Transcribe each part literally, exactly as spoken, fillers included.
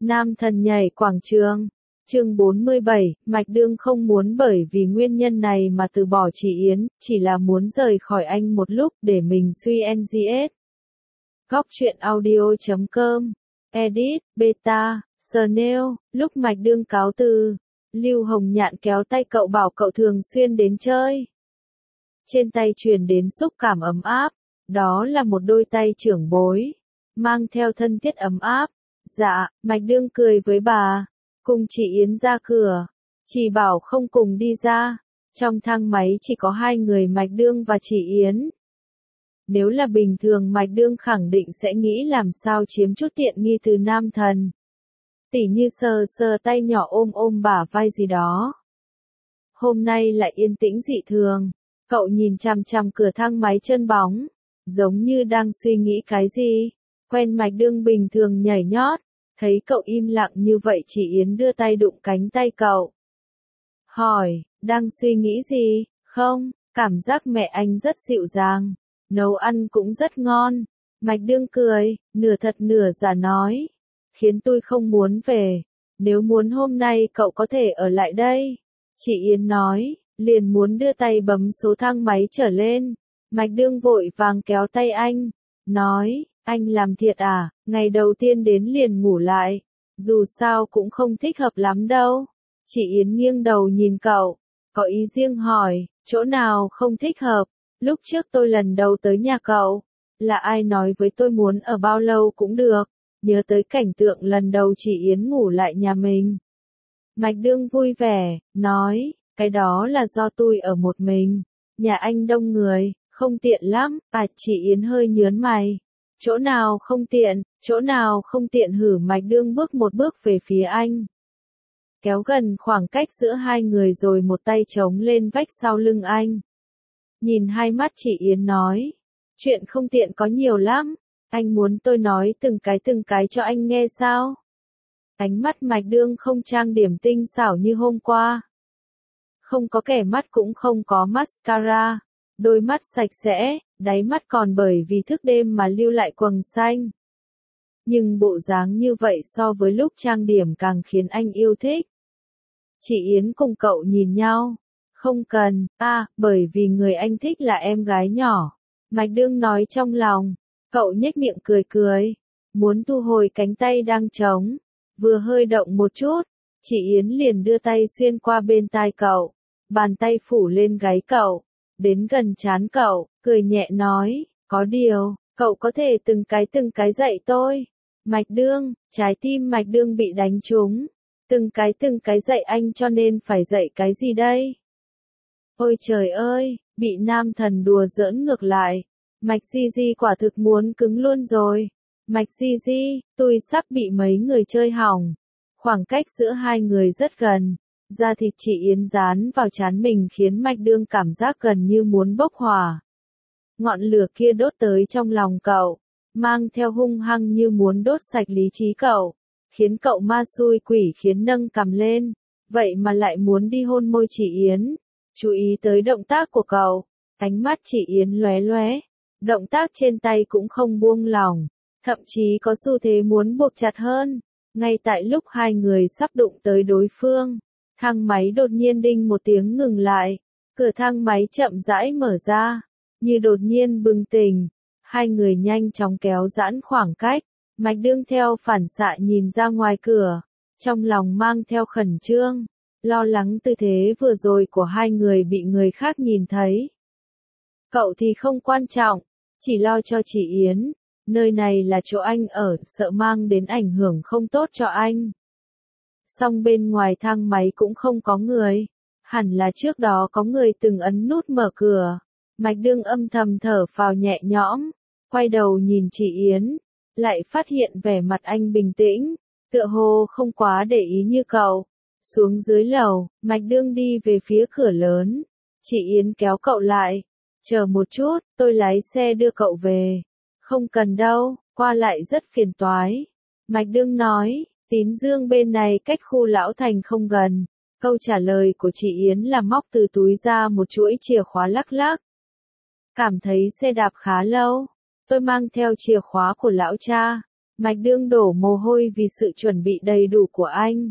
Nam thần nhảy quảng trường. Chương bốn mươi bảy, Mạch Đương không muốn bởi vì nguyên nhân này mà từ bỏ chị Yến, chỉ là muốn rời khỏi anh một lúc để mình suy en giê ét. Góc truyện audio chấm com. Edit, Beta, Snail. Lúc Mạch Đương cáo từ, Lưu Hồng Nhạn kéo tay cậu bảo cậu thường xuyên đến chơi. Trên tay truyền đến xúc cảm ấm áp, đó là một đôi tay trưởng bối, mang theo thân thiết ấm áp. Dạ, Mạch Đương cười với bà, cùng chị Yến ra cửa, chỉ bảo không cùng đi ra. Trong thang máy chỉ có hai người Mạch Đương và chị Yến. Nếu là bình thường Mạch Đương khẳng định sẽ nghĩ làm sao chiếm chút tiện nghi từ nam thần. Tỉ như sờ sờ tay nhỏ ôm ôm bả vai gì đó. Hôm nay lại yên tĩnh dị thường, cậu nhìn chằm chằm cửa thang máy chân bóng, giống như đang suy nghĩ cái gì. Quen Mạch Đương bình thường nhảy nhót, thấy cậu im lặng như vậy chị Yến đưa tay đụng cánh tay cậu. Hỏi, đang suy nghĩ gì? Không, cảm giác mẹ anh rất dịu dàng, nấu ăn cũng rất ngon. Mạch Đương cười, nửa thật nửa giả nói, khiến tôi không muốn về, nếu muốn hôm nay cậu có thể ở lại đây. Chị Yến nói, liền muốn đưa tay bấm số thang máy trở lên. Mạch Đương vội vàng kéo tay anh, nói, anh làm thiệt à, ngày đầu tiên đến liền ngủ lại, dù sao cũng không thích hợp lắm đâu. Chị Yến nghiêng đầu nhìn cậu, có ý riêng hỏi, chỗ nào không thích hợp? Lúc trước tôi lần đầu tới nhà cậu, là ai nói với tôi muốn ở bao lâu cũng được, nhớ tới cảnh tượng lần đầu chị Yến ngủ lại nhà mình. Mạch Đương vui vẻ, nói, cái đó là do tôi ở một mình, nhà anh đông người, không tiện lắm. À, chị Yến hơi nhớn mày. Chỗ nào không tiện, chỗ nào không tiện hử? Mạch Đương bước một bước về phía anh, kéo gần khoảng cách giữa hai người rồi một tay chống lên vách sau lưng anh. Nhìn hai mắt chị Yến nói, chuyện không tiện có nhiều lắm, anh muốn tôi nói từng cái từng cái cho anh nghe sao? Ánh mắt Mạch Đương không trang điểm tinh xảo như hôm qua. Không có kẻ mắt cũng không có mascara, đôi mắt sạch sẽ, đáy mắt còn bởi vì thức đêm mà lưu lại quầng xanh. Nhưng bộ dáng như vậy so với lúc trang điểm càng khiến anh yêu thích. Chị Yến cùng cậu nhìn nhau. Không cần, à, bởi vì người anh thích là em gái nhỏ. Mạch Đương nói trong lòng. Cậu nhếch miệng cười cười, muốn thu hồi cánh tay đang trống, vừa hơi động một chút, chị Yến liền đưa tay xuyên qua bên tai cậu, bàn tay phủ lên gáy cậu, đến gần trán cậu, cười nhẹ nói, có điều, cậu có thể từng cái từng cái dạy tôi. Mạch Đương, trái tim Mạch Đương bị đánh trúng, từng cái từng cái dạy anh cho nên phải dạy cái gì đây? Ôi trời ơi, bị nam thần đùa giỡn ngược lại. Mạch Di Di quả thực muốn cứng luôn rồi. Mạch Di Di, tôi sắp bị mấy người chơi hỏng. Khoảng cách giữa hai người rất gần. Da thịt chị Yến dán vào trán mình khiến Mạch Đương cảm giác gần như muốn bốc hỏa. Ngọn lửa kia đốt tới trong lòng cậu, mang theo hung hăng như muốn đốt sạch lý trí cậu, khiến cậu ma xui quỷ khiến nâng cằm lên. Vậy mà lại muốn đi hôn môi chị Yến. Chú ý tới động tác của cậu, ánh mắt chị Yến lóe lóe. Động tác trên tay cũng không buông lỏng, thậm chí có xu thế muốn buộc chặt hơn. Ngay tại lúc hai người sắp đụng tới đối phương, thang máy đột nhiên đinh một tiếng ngừng lại. Cửa thang máy chậm rãi mở ra, như đột nhiên bừng tỉnh. Hai người nhanh chóng kéo giãn khoảng cách. Mạch Đương theo phản xạ nhìn ra ngoài cửa, trong lòng mang theo khẩn trương, lo lắng tư thế vừa rồi của hai người bị người khác nhìn thấy. Cậu thì không quan trọng, chỉ lo cho chị Yến, nơi này là chỗ anh ở, sợ mang đến ảnh hưởng không tốt cho anh. Song bên ngoài thang máy cũng không có người, hẳn là trước đó có người từng ấn nút mở cửa. Mạch Đương âm thầm thở phào nhẹ nhõm, quay đầu nhìn chị Yến, lại phát hiện vẻ mặt anh bình tĩnh, tựa hồ không quá để ý như cậu. Xuống dưới lầu, Mạch Đương đi về phía cửa lớn, chị Yến kéo cậu lại. Chờ một chút, tôi lái xe đưa cậu về. Không cần đâu, qua lại rất phiền toái. Mạch Đương nói, Tín Dương bên này cách khu Lão Thành không gần. Câu trả lời của chị Yến là móc từ túi ra một chuỗi chìa khóa lắc lắc. Cảm thấy xe đạp khá lâu, tôi mang theo chìa khóa của lão cha. Mạch Đương đổ mồ hôi vì sự chuẩn bị đầy đủ của anh.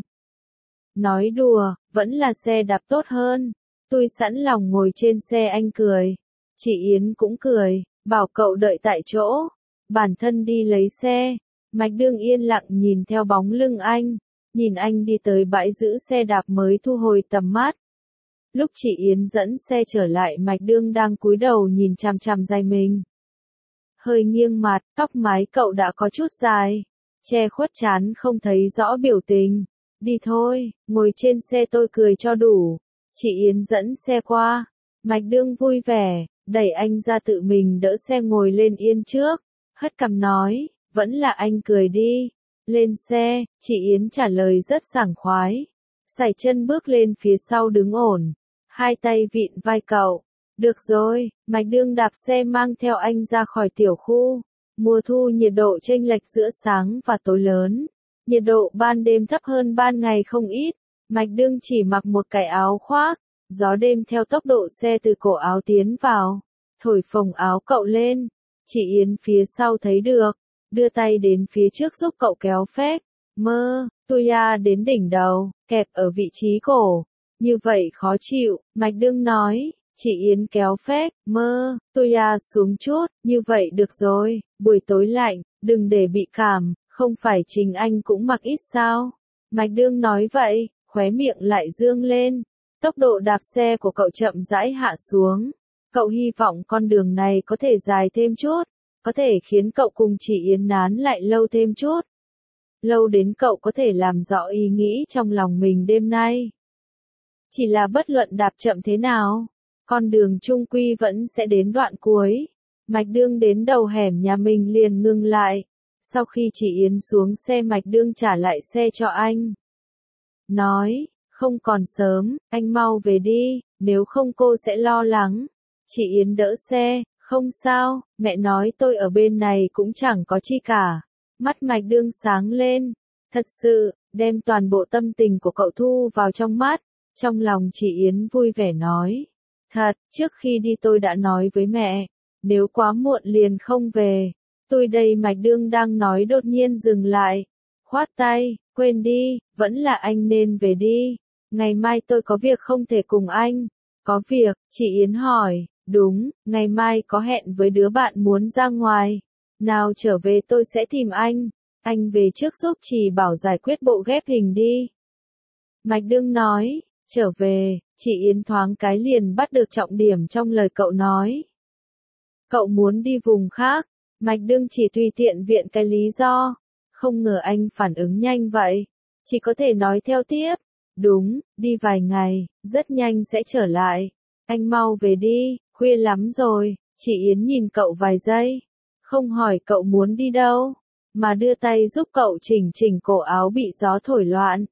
Nói đùa, vẫn là xe đạp tốt hơn. Tôi sẵn lòng ngồi trên xe, anh cười. Chị Yến cũng cười, bảo cậu đợi tại chỗ. Bản thân đi lấy xe. Mạch Đương yên lặng nhìn theo bóng lưng anh. Nhìn anh đi tới bãi giữ xe đạp mới thu hồi tầm mắt. Lúc chị Yến dẫn xe trở lại, Mạch Đương đang cúi đầu nhìn chằm chằm giày mình. Hơi nghiêng mặt, tóc mái cậu đã có chút dài. Che khuất trán không thấy rõ biểu tình. Đi thôi, ngồi trên xe tôi cười cho đủ. Chị Yến dẫn xe qua. Mạch Đương vui vẻ, đẩy anh ra tự mình đỡ xe ngồi lên yên trước. Hất cằm nói, vẫn là anh cười đi. Lên xe, chị Yến trả lời rất sảng khoái. Sải chân bước lên phía sau đứng ổn. Hai tay vịn vai cậu. Được rồi, Mạch Đương đạp xe mang theo anh ra khỏi tiểu khu. Mùa thu nhiệt độ chênh lệch giữa sáng và tối lớn. Nhiệt độ ban đêm thấp hơn ban ngày không ít. Mạch Đương chỉ mặc một cái áo khoác. Gió đêm theo tốc độ xe từ cổ áo tiến vào. Thổi phồng áo cậu lên. Chị Yến phía sau thấy được. Đưa tay đến phía trước giúp cậu kéo phép. Mơ, tôi à đến đỉnh đầu, kẹp ở vị trí cổ. Như vậy khó chịu, Mạch Đương nói. Chị Yến kéo phép, mơ, tôi à xuống chút, như vậy được rồi, buổi tối lạnh, đừng để bị cảm, không phải chính anh cũng mặc ít sao. Mạch Đương nói vậy, khóe miệng lại dương lên. Tốc độ đạp xe của cậu chậm rãi hạ xuống. Cậu hy vọng con đường này có thể dài thêm chút, có thể khiến cậu cùng chị Yến nán lại lâu thêm chút. Lâu đến cậu có thể làm rõ ý nghĩ trong lòng mình đêm nay. Chỉ là bất luận đạp chậm thế nào, con đường chung quy vẫn sẽ đến đoạn cuối. Mạch Đương đến đầu hẻm nhà mình liền ngừng lại. Sau khi chị Yến xuống xe, Mạch Đương trả lại xe cho anh. Nói, không còn sớm, anh mau về đi, nếu không cô sẽ lo lắng. Chị Yến đỡ xe, không sao, mẹ nói tôi ở bên này cũng chẳng có chi cả. Mắt Mạch Đương sáng lên, thật sự, đem toàn bộ tâm tình của cậu thu vào trong mắt. Trong lòng chị Yến vui vẻ nói. Thật, trước khi đi tôi đã nói với mẹ, nếu quá muộn liền không về. Tôi đây, Mạch Đương đang nói đột nhiên dừng lại. Khoát tay, quên đi, vẫn là anh nên về đi. Ngày mai tôi có việc không thể cùng anh. Có việc, chị Yến hỏi, đúng, ngày mai có hẹn với đứa bạn muốn ra ngoài. Nào trở về tôi sẽ tìm anh. Anh về trước giúp chị Bảo giải quyết bộ ghép hình đi. Mạch Đương nói, trở về, chị Yến thoáng cái liền bắt được trọng điểm trong lời cậu nói. Cậu muốn đi vùng khác. Mạch Đương chỉ tùy tiện viện cái lý do. Không ngờ anh phản ứng nhanh vậy. Chỉ có thể nói theo tiếp. Đúng, đi vài ngày, rất nhanh sẽ trở lại. Anh mau về đi, khuya lắm rồi. Chị Yến nhìn cậu vài giây. Không hỏi cậu muốn đi đâu, mà đưa tay giúp cậu chỉnh chỉnh cổ áo bị gió thổi loạn.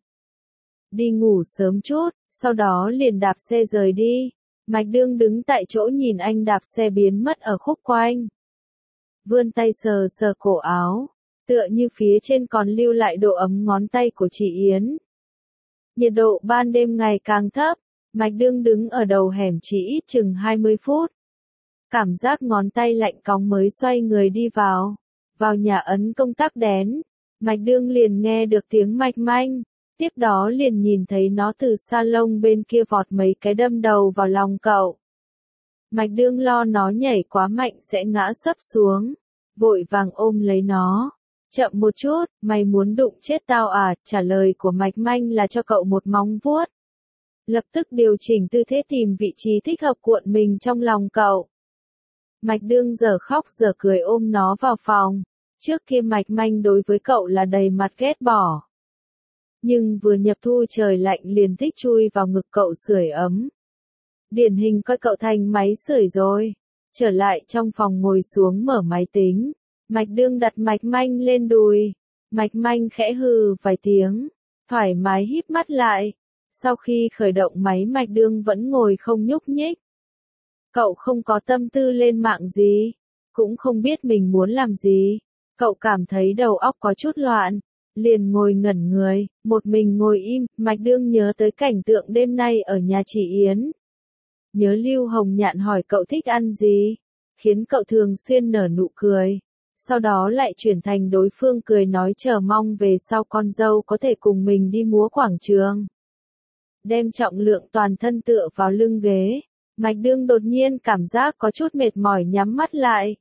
Đi ngủ sớm chút, sau đó liền đạp xe rời đi. Mạch Đương đứng tại chỗ nhìn anh đạp xe biến mất ở khúc quanh. Vươn tay sờ sờ cổ áo, tựa như phía trên còn lưu lại độ ấm ngón tay của chị Yến. Nhiệt độ ban đêm ngày càng thấp, Mạch Đương đứng ở đầu hẻm chỉ ít chừng hai mươi phút. Cảm giác ngón tay lạnh cóng mới xoay người đi vào. Vào nhà ấn công tắc đèn, Mạch Đương liền nghe được tiếng mạch manh. Tiếp đó liền nhìn thấy nó từ salon bên kia vọt mấy cái đâm đầu vào lòng cậu. Mạch Đương lo nó nhảy quá mạnh sẽ ngã sấp xuống. Vội vàng ôm lấy nó. Chậm một chút, mày muốn đụng chết tao à? Trả lời của Mạch Manh là cho cậu một móng vuốt. Lập tức điều chỉnh tư thế tìm vị trí thích hợp cuộn mình trong lòng cậu. Mạch Đương giờ khóc giờ cười ôm nó vào phòng. Trước kia Mạch Manh đối với cậu là đầy mặt ghét bỏ. Nhưng vừa nhập thu trời lạnh liền thích chui vào ngực cậu sưởi ấm. Điển hình coi cậu thành máy sưởi rồi. Trở lại trong phòng ngồi xuống mở máy tính. Mạch Đương đặt Mạch Manh lên đùi. Mạch Manh khẽ hừ vài tiếng. Thoải mái híp mắt lại. Sau khi khởi động máy, Mạch Đương vẫn ngồi không nhúc nhích. Cậu không có tâm tư lên mạng gì. Cũng không biết mình muốn làm gì. Cậu cảm thấy đầu óc có chút loạn. Liền ngồi ngẩn người, một mình ngồi im. Mạch Đương nhớ tới cảnh tượng đêm nay ở nhà chị Yến. Nhớ Lưu Hồng Nhạn hỏi cậu thích ăn gì, khiến cậu thường xuyên nở nụ cười. sau đó lại chuyển thành đối phương cười nói chờ mong về sau con dâu có thể cùng mình đi múa quảng trường. Đem trọng lượng toàn thân tựa vào lưng ghế, Mạch Đương đột nhiên cảm giác có chút mệt mỏi nhắm mắt lại.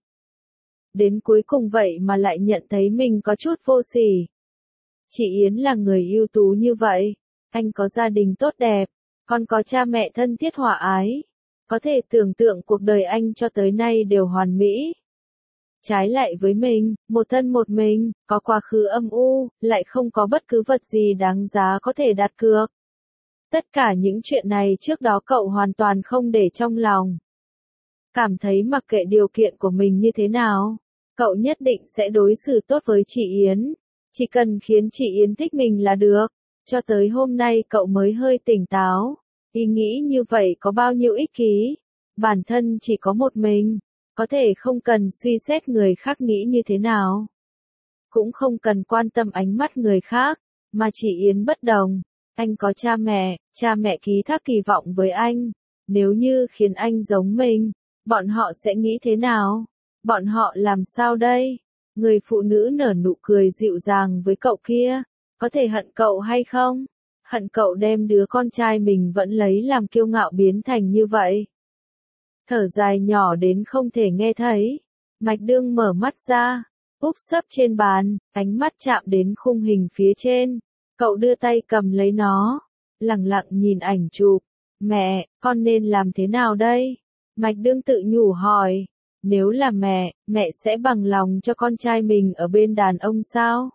Đến cuối cùng vậy mà lại nhận thấy mình có chút vô sỉ. Chị Yến là người ưu tú như vậy, anh có gia đình tốt đẹp, còn có cha mẹ thân thiết hòa ái. Có thể tưởng tượng cuộc đời anh cho tới nay đều hoàn mỹ. Trái lại với mình, một thân một mình, có quá khứ âm u, lại không có bất cứ vật gì đáng giá có thể đặt cược. Tất cả những chuyện này trước đó cậu hoàn toàn không để trong lòng. Cảm thấy mặc kệ điều kiện của mình như thế nào, cậu nhất định sẽ đối xử tốt với chị Yến. Chỉ cần khiến chị Yến thích mình là được. Cho tới hôm nay cậu mới hơi tỉnh táo. Ý nghĩ như vậy có bao nhiêu ích kỷ. Bản thân chỉ có một mình. Có thể không cần suy xét người khác nghĩ như thế nào. Cũng không cần quan tâm ánh mắt người khác. Mà chị Yến bất đồng. Anh có cha mẹ, cha mẹ ký thác kỳ vọng với anh. Nếu như khiến anh giống mình, bọn họ sẽ nghĩ thế nào? Bọn họ làm sao đây? Người phụ nữ nở nụ cười dịu dàng với cậu kia. Có thể hận cậu hay không? Hận cậu đem đứa con trai mình vẫn lấy làm kiêu ngạo biến thành như vậy. Thở dài nhỏ đến không thể nghe thấy. Mạch Đương mở mắt ra, úp sấp trên bàn, ánh mắt chạm đến khung hình phía trên. Cậu đưa tay cầm lấy nó, lặng lặng nhìn ảnh chụp. Mẹ, con nên làm thế nào đây? Mạch Đương tự nhủ hỏi. Nếu là mẹ, mẹ sẽ bằng lòng cho con trai mình ở bên đàn ông sao?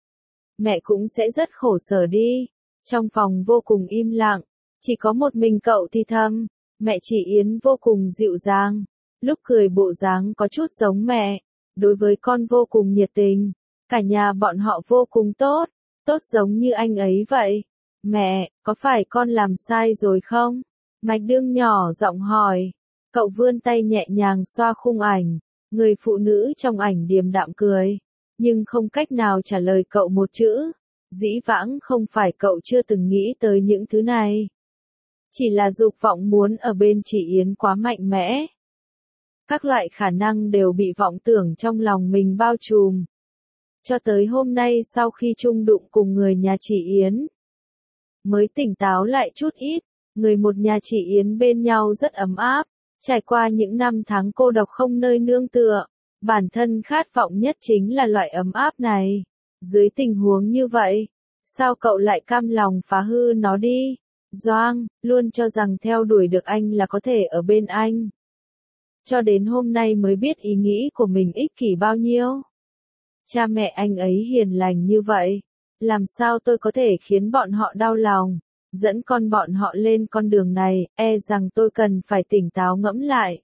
Mẹ cũng sẽ rất khổ sở đi. Trong phòng vô cùng im lặng, chỉ có một mình cậu thì thầm. Mẹ chị Yến vô cùng dịu dàng, lúc cười bộ dáng có chút giống mẹ, đối với con vô cùng nhiệt tình, cả nhà bọn họ vô cùng tốt, tốt giống như anh ấy vậy. Mẹ, có phải con làm sai rồi không? Mạch Đương nhỏ giọng hỏi. Cậu vươn tay nhẹ nhàng xoa khung ảnh, người phụ nữ trong ảnh điềm đạm cười, nhưng không cách nào trả lời cậu một chữ. Dĩ vãng không phải cậu chưa từng nghĩ tới những thứ này. Chỉ là dục vọng muốn ở bên chị Yến quá mạnh mẽ. Các loại khả năng đều bị vọng tưởng trong lòng mình bao trùm. Cho tới hôm nay sau khi chung đụng cùng người nhà chị Yến, mới tỉnh táo lại chút ít, người một nhà chị Yến bên nhau rất ấm áp. Trải qua những năm tháng cô độc không nơi nương tựa, bản thân khát vọng nhất chính là loại ấm áp này. Dưới tình huống như vậy, sao cậu lại cam lòng phá hư nó đi? Doang, luôn cho rằng theo đuổi được anh là có thể ở bên anh. Cho đến hôm nay mới biết ý nghĩ của mình ích kỷ bao nhiêu. Cha mẹ anh ấy hiền lành như vậy, làm sao tôi có thể khiến bọn họ đau lòng? Dẫn con bọn họ lên con đường này, e rằng tôi cần phải tỉnh táo ngẫm lại.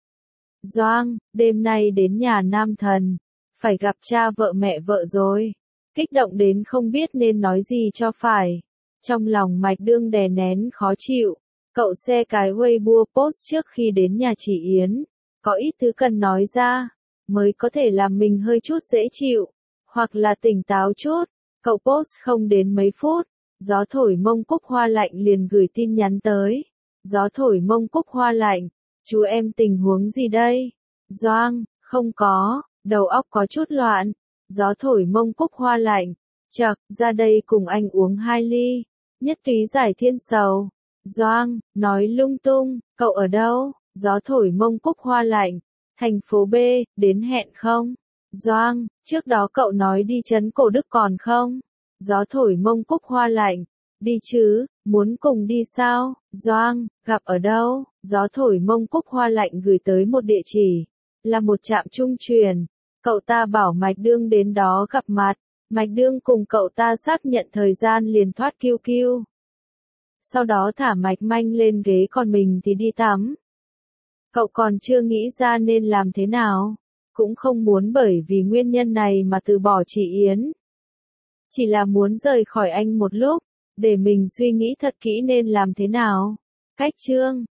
Doang, đêm nay đến nhà nam thần, phải gặp cha vợ mẹ vợ rồi. Kích động đến không biết nên nói gì cho phải. Trong lòng Mạch Đương đè nén khó chịu, cậu xe cái Weibo post trước khi đến nhà chị Yến. Có ít thứ cần nói ra, mới có thể làm mình hơi chút dễ chịu, hoặc là tỉnh táo chút. Cậu post không đến mấy phút. Gió thổi mông Cúc Hoa Lạnh liền gửi tin nhắn tới. Gió thổi mông Cúc Hoa Lạnh, chú em tình huống gì đây? Doang, không có, đầu óc có chút loạn. Gió thổi mông Cúc Hoa Lạnh, chậc, ra đây cùng anh uống hai ly. Nhất túy giải thiên sầu. Doang, nói lung tung, cậu ở đâu? Gió thổi mông Cúc Hoa Lạnh, thành phố B, đến hẹn không? Doang, trước đó cậu nói đi trấn Cổ Đức còn không? Gió thổi mông Cúc Hoa Lạnh, đi chứ, muốn cùng đi sao? Doang, gặp ở đâu? Gió thổi mông Cúc Hoa Lạnh gửi tới một địa chỉ, là một trạm trung truyền. Cậu ta bảo Mạch Đương đến đó gặp mặt. Mạch Đương cùng cậu ta xác nhận thời gian liền thoát kiu kiu. Sau đó thả Mạch Manh lên ghế còn mình thì đi tắm. Cậu còn chưa nghĩ ra nên làm thế nào. Cũng không muốn bởi vì nguyên nhân này mà từ bỏ chị Yến. Chỉ là muốn rời khỏi anh một lúc, để mình suy nghĩ thật kỹ nên làm thế nào. Cách chương